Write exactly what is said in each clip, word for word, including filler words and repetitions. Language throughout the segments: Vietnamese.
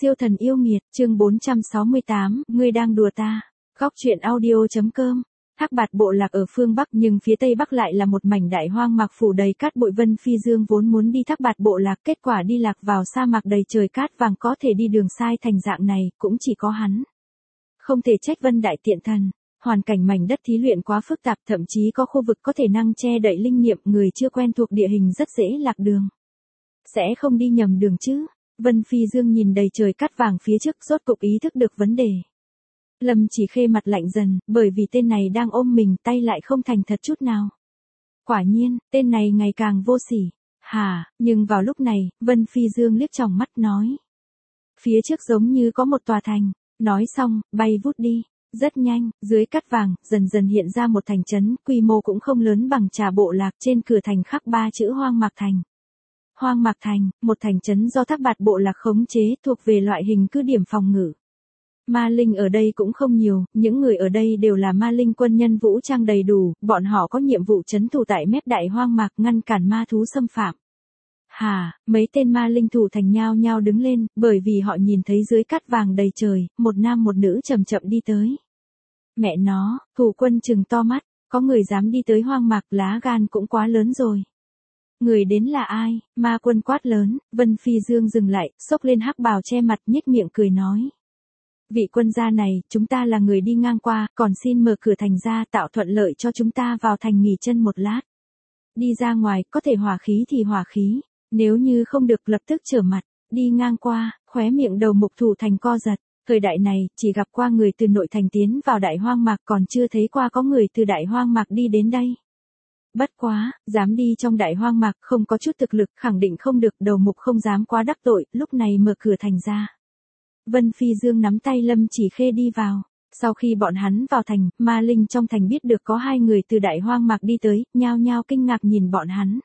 Siêu thần yêu nghiệt, chương bốn trăm sáu mươi tám, ngươi đang đùa ta. Góc truyện audio.com. Thác Bạt bộ lạc ở phương Bắc nhưng phía Tây Bắc lại là một mảnh đại hoang mạc phủ đầy cát bụi. Vân Phi Dương vốn muốn đi Thác Bạt bộ lạc, kết quả đi lạc vào sa mạc đầy trời cát vàng, có thể đi đường sai thành dạng này, cũng chỉ có hắn. Không thể trách Vân Đại Tiện Thần. Hoàn cảnh mảnh đất thí luyện quá phức tạp, thậm chí có khu vực có thể năng che đậy linh nghiệm, người chưa quen thuộc địa hình rất dễ lạc đường. Sẽ không đi nhầm đường chứ? Vân Phi Dương nhìn đầy trời cát vàng phía trước, rốt cục ý thức được vấn đề. Lâm Chỉ Khê mặt lạnh dần, bởi vì tên này đang ôm mình, tay lại không thành thật chút nào. Quả nhiên, tên này ngày càng vô sỉ. Hả, nhưng vào lúc này, Vân Phi Dương liếc tròng mắt nói. Phía trước giống như có một tòa thành. Nói xong, bay vút đi. Rất nhanh, dưới cát vàng, dần dần hiện ra một thành trấn, quy mô cũng không lớn bằng Trà bộ lạc, trên cửa thành khắc ba chữ Hoang Mạc Thành. Hoang Mạc Thành, một thành trấn do Thác Bạt bộ lạc khống chế, thuộc về loại hình cứ điểm phòng ngự. Ma linh ở đây cũng không nhiều, những người ở đây đều là ma linh quân nhân vũ trang đầy đủ, bọn họ có nhiệm vụ trấn thủ tại mép đại hoang mạc, ngăn cản ma thú xâm phạm. Hà, mấy tên ma linh thủ thành nhao nhao đứng lên, bởi vì họ nhìn thấy dưới cát vàng đầy trời, một nam một nữ chậm chậm đi tới. Mẹ nó, thủ quân trừng to mắt, có người dám đi tới hoang mạc, lá gan cũng quá lớn rồi. Người đến là ai? Ma quân quát lớn. Vân Phi Dương dừng lại, xốc lên hắc bào che mặt, nhếch miệng cười nói. Vị quân gia này, chúng ta là người đi ngang qua, còn xin mở cửa thành ra, tạo thuận lợi cho chúng ta vào thành nghỉ chân một lát. Đi ra ngoài, có thể hỏa khí thì hỏa khí, nếu như không được lập tức trở mặt. Đi ngang qua, khóe miệng đầu mục thủ thành co giật. Thời đại này, chỉ gặp qua người từ nội thành tiến vào đại hoang mạc, còn chưa thấy qua có người từ đại hoang mạc đi đến đây. Bất quá, dám đi trong đại hoang mạc, không có chút thực lực, khẳng định không được, đầu mục không dám quá đắc tội, lúc này mở cửa thành ra. Vân Phi Dương nắm tay Lâm Chỉ Khê đi vào. Sau khi bọn hắn vào thành, ma linh trong thành biết được có hai người từ đại hoang mạc đi tới, nhao nhao kinh ngạc nhìn bọn hắn.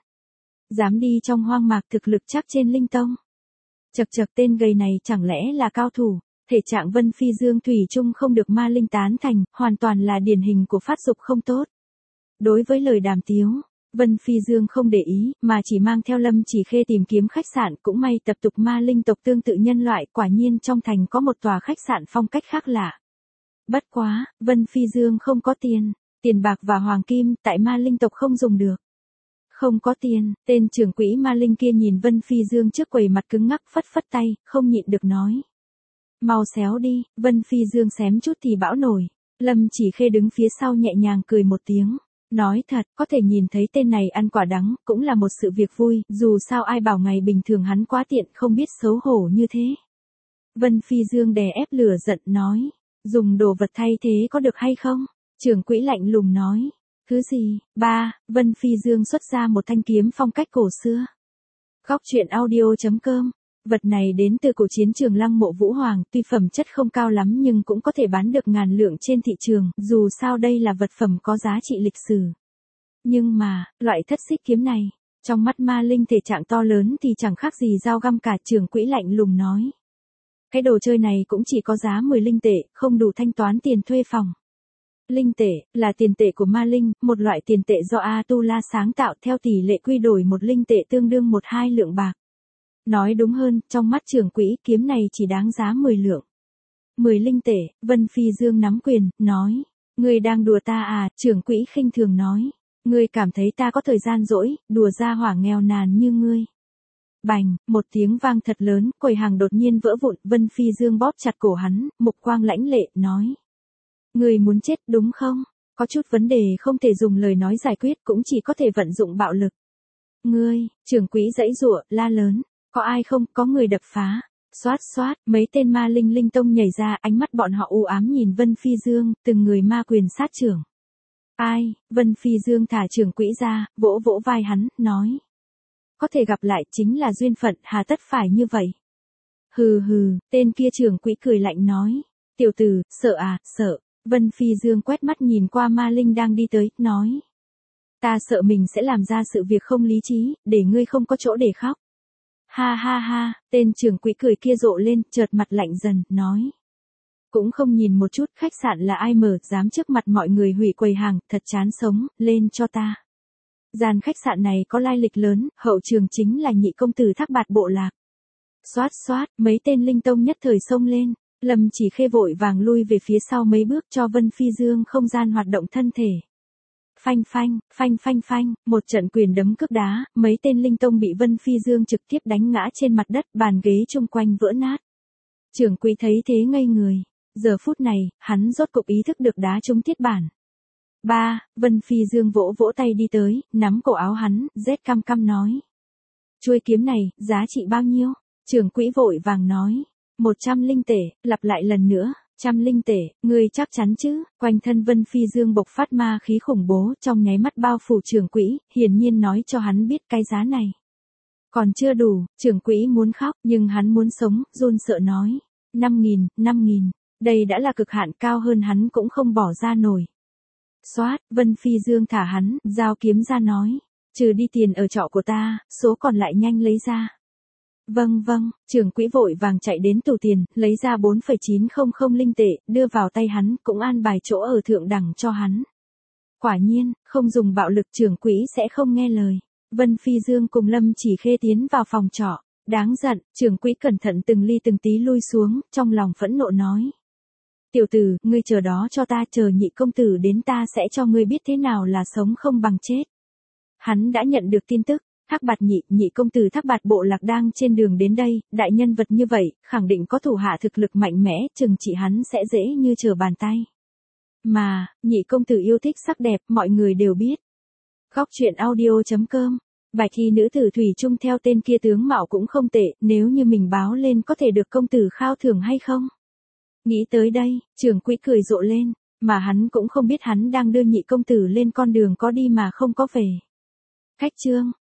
Dám đi trong hoang mạc, thực lực chắc trên linh tông. Chật chật, tên gầy này chẳng lẽ là cao thủ. Thể trạng Vân Phi Dương thủy chung không được ma linh tán thành, hoàn toàn là điển hình của phát dục không tốt. Đối với lời đàm tiếu, Vân Phi Dương không để ý, mà chỉ mang theo Lâm Chỉ Khê tìm kiếm khách sạn, cũng may tập tục ma linh tộc tương tự nhân loại, quả nhiên trong thành có một tòa khách sạn phong cách khác lạ. Bất quá, Vân Phi Dương không có tiền, tiền bạc và hoàng kim, tại ma linh tộc không dùng được. Không có tiền, tên trưởng quỹ ma linh kia nhìn Vân Phi Dương trước quầy, mặt cứng ngắc, phất phất tay, không nhịn được nói. Mau xéo đi. Vân Phi Dương xém chút thì bão nổi. Lâm Chỉ Khê đứng phía sau nhẹ nhàng cười một tiếng. Nói thật, có thể nhìn thấy tên này ăn quả đắng, cũng là một sự việc vui, dù sao ai bảo ngày bình thường hắn quá tiện, không biết xấu hổ như thế. Vân Phi Dương đè ép lửa giận nói, dùng đồ vật thay thế có được hay không? Trưởng quỹ lạnh lùng nói, thứ gì? Ba, Vân Phi Dương xuất ra một thanh kiếm phong cách cổ xưa. Góc truyện audio.com. Vật này đến từ cổ chiến trường Lăng Mộ Vũ Hoàng, tuy phẩm chất không cao lắm nhưng cũng có thể bán được ngàn lượng trên thị trường, dù sao đây là vật phẩm có giá trị lịch sử. Nhưng mà, loại thất xích kiếm này, trong mắt ma linh thể trạng to lớn thì chẳng khác gì dao găm cả. Trưởng quỹ lạnh lùng nói. Cái đồ chơi này cũng chỉ có giá mười linh tệ, không đủ thanh toán tiền thuê phòng. Linh tệ, là tiền tệ của ma linh, một loại tiền tệ do Atula sáng tạo, theo tỷ lệ quy đổi một linh tệ tương đương một hai lượng bạc. Nói đúng hơn, trong mắt trưởng quỹ, kiếm này chỉ đáng giá mười lượng. mười linh tệ. Vân Phi Dương nắm quyền, nói. Ngươi đang đùa ta à? Trưởng quỹ khinh thường nói. Ngươi cảm thấy ta có thời gian rỗi, đùa ra hỏa nghèo nàn như ngươi. Bành, một tiếng vang thật lớn, quầy hàng đột nhiên vỡ vụn. Vân Phi Dương bóp chặt cổ hắn, mục quang lãnh lệ, nói. Ngươi muốn chết đúng không? Có chút vấn đề không thể dùng lời nói giải quyết, cũng chỉ có thể vận dụng bạo lực. Ngươi, trưởng quỹ giãy giụa, la lớn. Có ai không? Có người đập phá. Xoát xoát, mấy tên ma linh linh tông nhảy ra, ánh mắt bọn họ u ám nhìn Vân Phi Dương, từng người ma quyền sát trưởng. Ai? Vân Phi Dương thả trưởng quỹ ra, vỗ vỗ vai hắn, nói. Có thể gặp lại chính là duyên phận, hà tất phải như vậy. Hừ hừ, tên kia trưởng quỹ cười lạnh nói. Tiểu tử, sợ à, sợ. Vân Phi Dương quét mắt nhìn qua ma linh đang đi tới, nói. Ta sợ mình sẽ làm ra sự việc không lý trí, để ngươi không có chỗ để khóc. Ha ha ha, tên trưởng quỹ cười kia rộ lên, chợt mặt lạnh dần, nói. Cũng không nhìn một chút khách sạn là ai mở, dám trước mặt mọi người hủy quầy hàng, thật chán sống, lên cho ta. Gian khách sạn này có lai lịch lớn, hậu trường chính là nhị công tử Thác Bạt bộ lạc. Xoát xoát, mấy tên linh tông nhất thời xông lên. Lâm Chỉ Khê vội vàng lui về phía sau mấy bước cho Vân Phi Dương không gian hoạt động thân thể. Phanh phanh, phanh phanh phanh, một trận quyền đấm cước đá, mấy tên linh tông bị Vân Phi Dương trực tiếp đánh ngã trên mặt đất, bàn ghế chung quanh vỡ nát. Trưởng quỹ thấy thế ngây người. Giờ phút này, hắn rốt cục ý thức được đá trúng thiết bản. Ba, Vân Phi Dương vỗ vỗ tay đi tới, nắm cổ áo hắn, rét căm căm nói. Chuôi kiếm này, giá trị bao nhiêu? Trưởng quỹ vội vàng nói. Một trăm linh tể, lặp lại lần nữa. Trăm linh tể, ngươi chắc chắn chứ? Quanh thân Vân Phi Dương bộc phát ma khí khủng bố, trong nháy mắt bao phủ trưởng quỹ, hiển nhiên nói cho hắn biết cái giá này. Còn chưa đủ, trưởng quỹ muốn khóc, nhưng hắn muốn sống, run sợ nói. Năm nghìn, năm nghìn, đây đã là cực hạn, cao hơn hắn cũng không bỏ ra nổi. Xoát, Vân Phi Dương thả hắn, giao kiếm ra nói. Trừ đi tiền ở trọ của ta, số còn lại nhanh lấy ra. Vâng vâng, trưởng quỹ vội vàng chạy đến tủ tiền, lấy ra bốn phẩy chín không không linh tệ, đưa vào tay hắn, cũng an bài chỗ ở thượng đẳng cho hắn. Quả nhiên, không dùng bạo lực trưởng quỹ sẽ không nghe lời. Vân Phi Dương cùng Lâm Chỉ Khê tiến vào phòng trọ. Đáng giận, trưởng quỹ cẩn thận từng ly từng tí lui xuống, trong lòng phẫn nộ nói. Tiểu tử, ngươi chờ đó cho ta, chờ nhị công tử đến ta sẽ cho ngươi biết thế nào là sống không bằng chết. Hắn đã nhận được tin tức. Thác Bạt nhị, nhị công tử Thác Bạt Bộ Lạc đang trên đường đến đây, đại nhân vật như vậy, khẳng định có thủ hạ thực lực mạnh mẽ, chừng trị hắn sẽ dễ như trở bàn tay. Mà, nhị công tử yêu thích sắc đẹp, mọi người đều biết. Góc truyện audio chấm com. Bạch y nữ tử thủy chung theo tên kia tướng mạo cũng không tệ, nếu như mình báo lên có thể được công tử khao thưởng hay không? Nghĩ tới đây, trưởng quỹ cười rộ lên, mà hắn cũng không biết hắn đang đưa nhị công tử lên con đường có đi mà không có về. Khách chương.